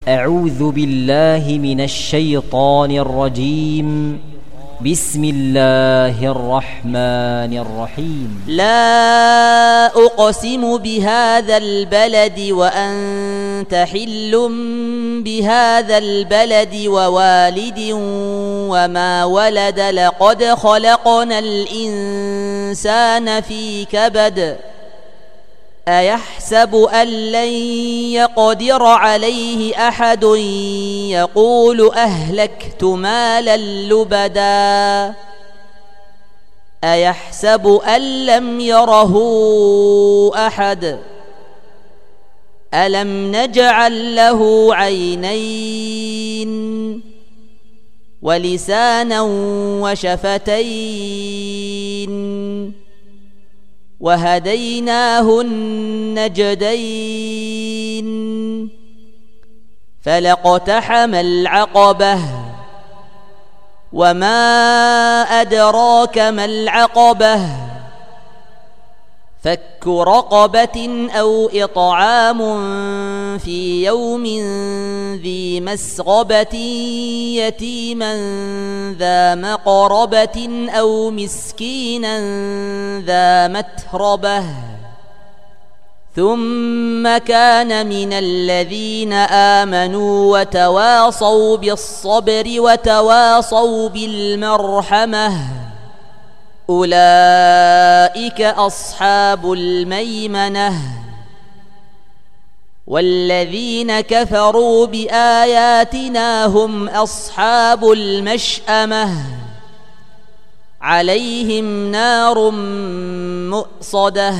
أعوذ بالله من الشيطان الرجيم. بسم الله الرحمن الرحيم. لا أقسم بهذا البلد وأنت حل بهذا البلد ووالد وما ولد لقد خلقنا الإنسان في كبد أيحسب أن لن يقدر عليه أحد يقول أهلكت مالا لبدا أيحسب أن لم يره أحد ألم نجعل له عينين ولسانا وشفتين وهديناه النجدين فلاقتحم العقبة وما أدراك ما العقبة فك رقبة أو إطعام في يوم ذي مسغبة يتيما ذا مقربة أو مسكينا ذا متربة ثم كان من الذين آمنوا وتواصوا بالصبر وتواصوا بالمرحمة أولئك أصحاب الميمنة والذين كفروا بآياتنا هم أصحاب المشأمة عليهم نار مؤصدة.